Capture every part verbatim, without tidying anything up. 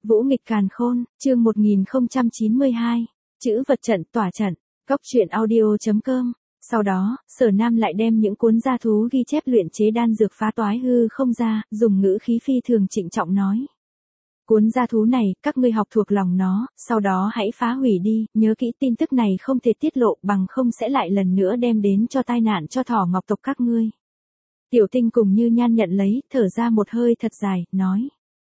Vũ nghịch càn khôn, chương một nghìn không trăm chín mươi hai. Chữ vật trận tỏa trận. Cốc truyện audio.com. Sau đó, Sở Nam lại đem những cuốn gia thú ghi chép luyện chế đan dược phá toái hư không ra, dùng ngữ khí phi thường trịnh trọng nói. Cuốn gia thú này, các ngươi học thuộc lòng nó, sau đó hãy phá hủy đi, nhớ kỹ tin tức này không thể tiết lộ bằng không sẽ lại lần nữa đem đến cho tai nạn cho thỏ ngọc tộc các ngươi. Tiểu Tinh cùng Như Nhan nhận lấy, thở ra một hơi thật dài, nói.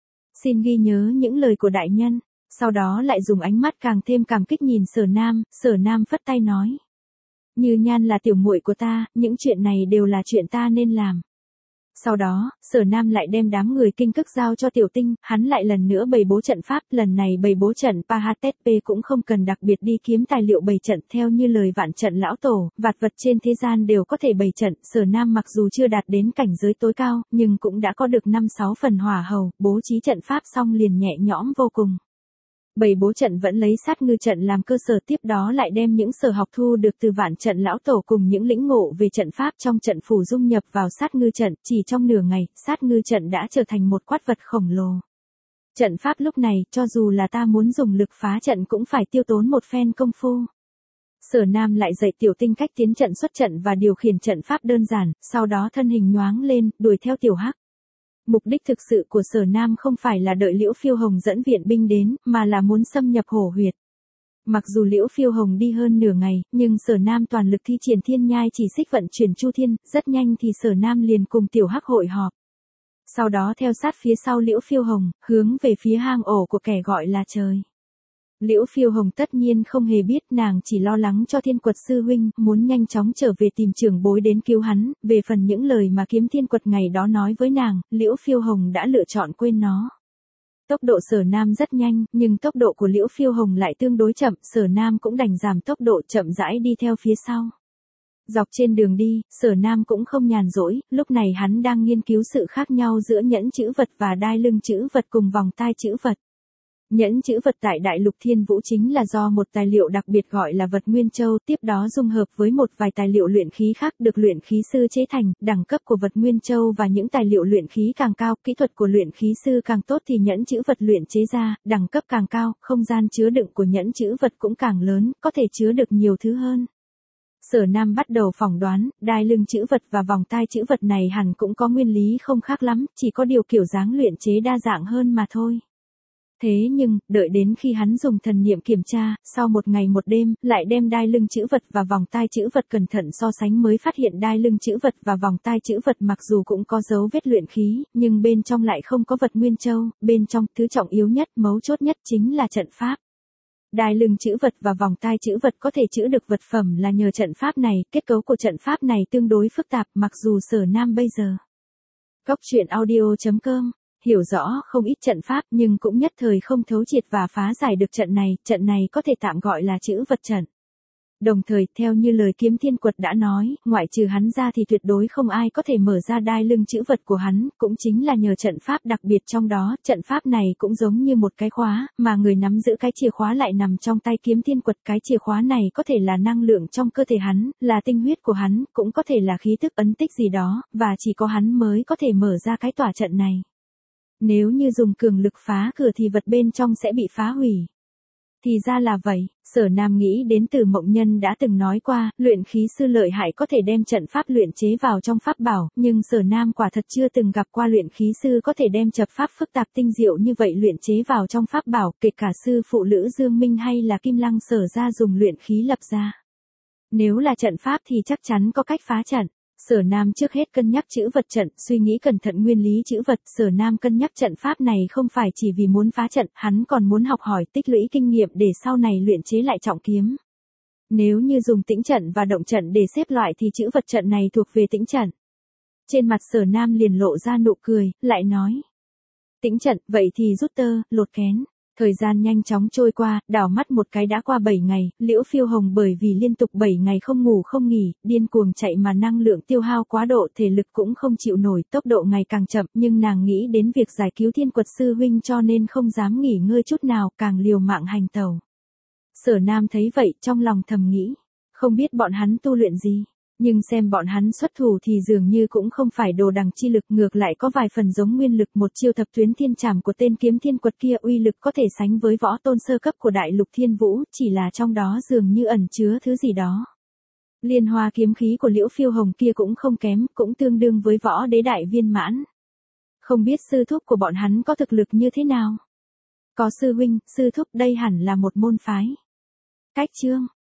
Xin ghi nhớ những lời của đại nhân, sau đó lại dùng ánh mắt càng thêm cảm kích nhìn Sở Nam, Sở Nam phất tay nói. Như Nhan là tiểu muội của ta, những chuyện này đều là chuyện ta nên làm. Sau đó, Sở Nam lại đem đám người kinh cức giao cho Tiểu Tinh, hắn lại lần nữa bày bố trận pháp, lần này bày bố trận Pahatepe cũng không cần đặc biệt đi kiếm tài liệu bày trận theo như lời vạn trận lão tổ, vạn vật trên thế gian đều có thể bày trận, Sở Nam mặc dù chưa đạt đến cảnh giới tối cao, nhưng cũng đã có được năm sáu phần hỏa hầu, bố trí trận pháp xong liền nhẹ nhõm vô cùng. Bày bố trận vẫn lấy sát ngư trận làm cơ sở, tiếp đó lại đem những sở học thu được từ vạn trận lão tổ cùng những lĩnh ngộ về trận pháp trong trận phủ dung nhập vào sát ngư trận, chỉ trong nửa ngày, sát ngư trận đã trở thành một quái vật khổng lồ. Trận pháp lúc này, cho dù là ta muốn dùng lực phá trận cũng phải tiêu tốn một phen công phu. Sở Nam lại dạy Tiểu Tinh cách tiến trận xuất trận và điều khiển trận pháp đơn giản, sau đó thân hình nhoáng lên, đuổi theo Tiểu Hắc. Mục đích thực sự của Sở Nam không phải là đợi Liễu Phiêu Hồng dẫn viện binh đến, mà là muốn xâm nhập hổ huyệt. Mặc dù Liễu Phiêu Hồng đi hơn nửa ngày, nhưng Sở Nam toàn lực thi triển thiên nhai chỉ xích vận chuyển chu thiên, rất nhanh thì Sở Nam liền cùng Tiểu Hắc hội họp. Sau đó theo sát phía sau Liễu Phiêu Hồng, hướng về phía hang ổ của kẻ gọi là trời. Liễu Phiêu Hồng tất nhiên không hề biết, nàng chỉ lo lắng cho Thiên Quật sư huynh, muốn nhanh chóng trở về tìm trưởng bối đến cứu hắn, về phần những lời mà Kiếm Thiên Quật ngày đó nói với nàng, Liễu Phiêu Hồng đã lựa chọn quên nó. Tốc độ Sở Nam rất nhanh, nhưng tốc độ của Liễu Phiêu Hồng lại tương đối chậm, Sở Nam cũng đành giảm tốc độ chậm rãi đi theo phía sau. Dọc trên đường đi, Sở Nam cũng không nhàn rỗi, lúc này hắn đang nghiên cứu sự khác nhau giữa nhẫn chữ vật và đai lưng chữ vật cùng vòng tai chữ vật. Nhẫn chữ vật tại Đại Lục Thiên Vũ chính là do một tài liệu đặc biệt gọi là vật Nguyên Châu, tiếp đó dung hợp với một vài tài liệu luyện khí khác được luyện khí sư chế thành, đẳng cấp của vật Nguyên Châu và những tài liệu luyện khí càng cao, kỹ thuật của luyện khí sư càng tốt thì nhẫn chữ vật luyện chế ra, đẳng cấp càng cao, không gian chứa đựng của nhẫn chữ vật cũng càng lớn, có thể chứa được nhiều thứ hơn. Sở Nam bắt đầu phỏng đoán, đai lưng chữ vật và vòng tai chữ vật này hẳn cũng có nguyên lý không khác lắm, chỉ có điều kiểu dáng luyện chế đa dạng hơn mà thôi. Thế nhưng, đợi đến khi hắn dùng thần niệm kiểm tra, sau một ngày một đêm, lại đem đai lưng chữ vật và vòng tai chữ vật cẩn thận so sánh mới phát hiện đai lưng chữ vật và vòng tai chữ vật mặc dù cũng có dấu vết luyện khí, nhưng bên trong lại không có vật Nguyên Châu, bên trong, thứ trọng yếu nhất, mấu chốt nhất chính là trận pháp. Đai lưng chữ vật và vòng tai chữ vật có thể chữ được vật phẩm là nhờ trận pháp này, kết cấu của trận pháp này tương đối phức tạp mặc dù Sở Nam bây giờ. Cốc truyện audio.com. Hiểu rõ không ít trận pháp nhưng cũng nhất thời không thấu triệt và phá giải được trận này, trận này có thể tạm gọi là chữ vật trận. Đồng thời, theo như lời Kiếm Thiên Quật đã nói, ngoại trừ hắn ra thì tuyệt đối không ai có thể mở ra đai lưng chữ vật của hắn, cũng chính là nhờ trận pháp đặc biệt trong đó, trận pháp này cũng giống như một cái khóa, mà người nắm giữ cái chìa khóa lại nằm trong tay Kiếm Thiên Quật, cái chìa khóa này có thể là năng lượng trong cơ thể hắn, là tinh huyết của hắn, cũng có thể là khí tức ấn tích gì đó, và chỉ có hắn mới có thể mở ra cái tỏa trận này. Nếu như dùng cường lực phá cửa thì vật bên trong sẽ bị phá hủy. Thì ra là vậy, Sở Nam nghĩ đến từ Mộng Nhân đã từng nói qua, luyện khí sư lợi hại có thể đem trận pháp luyện chế vào trong pháp bảo, nhưng Sở Nam quả thật chưa từng gặp qua luyện khí sư có thể đem trận pháp phức tạp tinh diệu như vậy luyện chế vào trong pháp bảo, kể cả sư phụ Lữ Dương Minh hay là Kim Lăng Sở ra dùng luyện khí lập ra. Nếu là trận pháp thì chắc chắn có cách phá trận. Sở Nam trước hết cân nhắc chữ vật trận, suy nghĩ cẩn thận nguyên lý chữ vật, Sở Nam cân nhắc trận pháp này không phải chỉ vì muốn phá trận, hắn còn muốn học hỏi tích lũy kinh nghiệm để sau này luyện chế lại trọng kiếm. Nếu như dùng tĩnh trận và động trận để xếp loại thì chữ vật trận này thuộc về tĩnh trận. Trên mặt Sở Nam liền lộ ra nụ cười, lại nói. Tĩnh trận, vậy thì rút tơ, lột kén. Thời gian nhanh chóng trôi qua, đảo mắt một cái đã qua bảy ngày, Liễu Phiêu Hồng bởi vì liên tục bảy ngày không ngủ không nghỉ, điên cuồng chạy mà năng lượng tiêu hao quá độ, thể lực cũng không chịu nổi, tốc độ ngày càng chậm, nhưng nàng nghĩ đến việc giải cứu Thiên Quật sư huynh cho nên không dám nghỉ ngơi chút nào, càng liều mạng hành tẩu. Sở Nam thấy vậy, trong lòng thầm nghĩ, không biết bọn hắn tu luyện gì. Nhưng xem bọn hắn xuất thủ thì dường như cũng không phải đồ đằng chi lực, ngược lại có vài phần giống nguyên lực, một chiêu thập tuyến thiên trảm của tên kiếm thiên quật kia uy lực có thể sánh với võ tôn sơ cấp của đại lục thiên vũ, chỉ là trong đó dường như ẩn chứa thứ gì đó. Liên hoa kiếm khí của Liễu Phiêu Hồng kia cũng không kém, cũng tương đương với võ đế đại viên mãn. Không biết sư thúc của bọn hắn có thực lực như thế nào? Có sư huynh, sư thúc, đây hẳn là một môn phái. Cách chương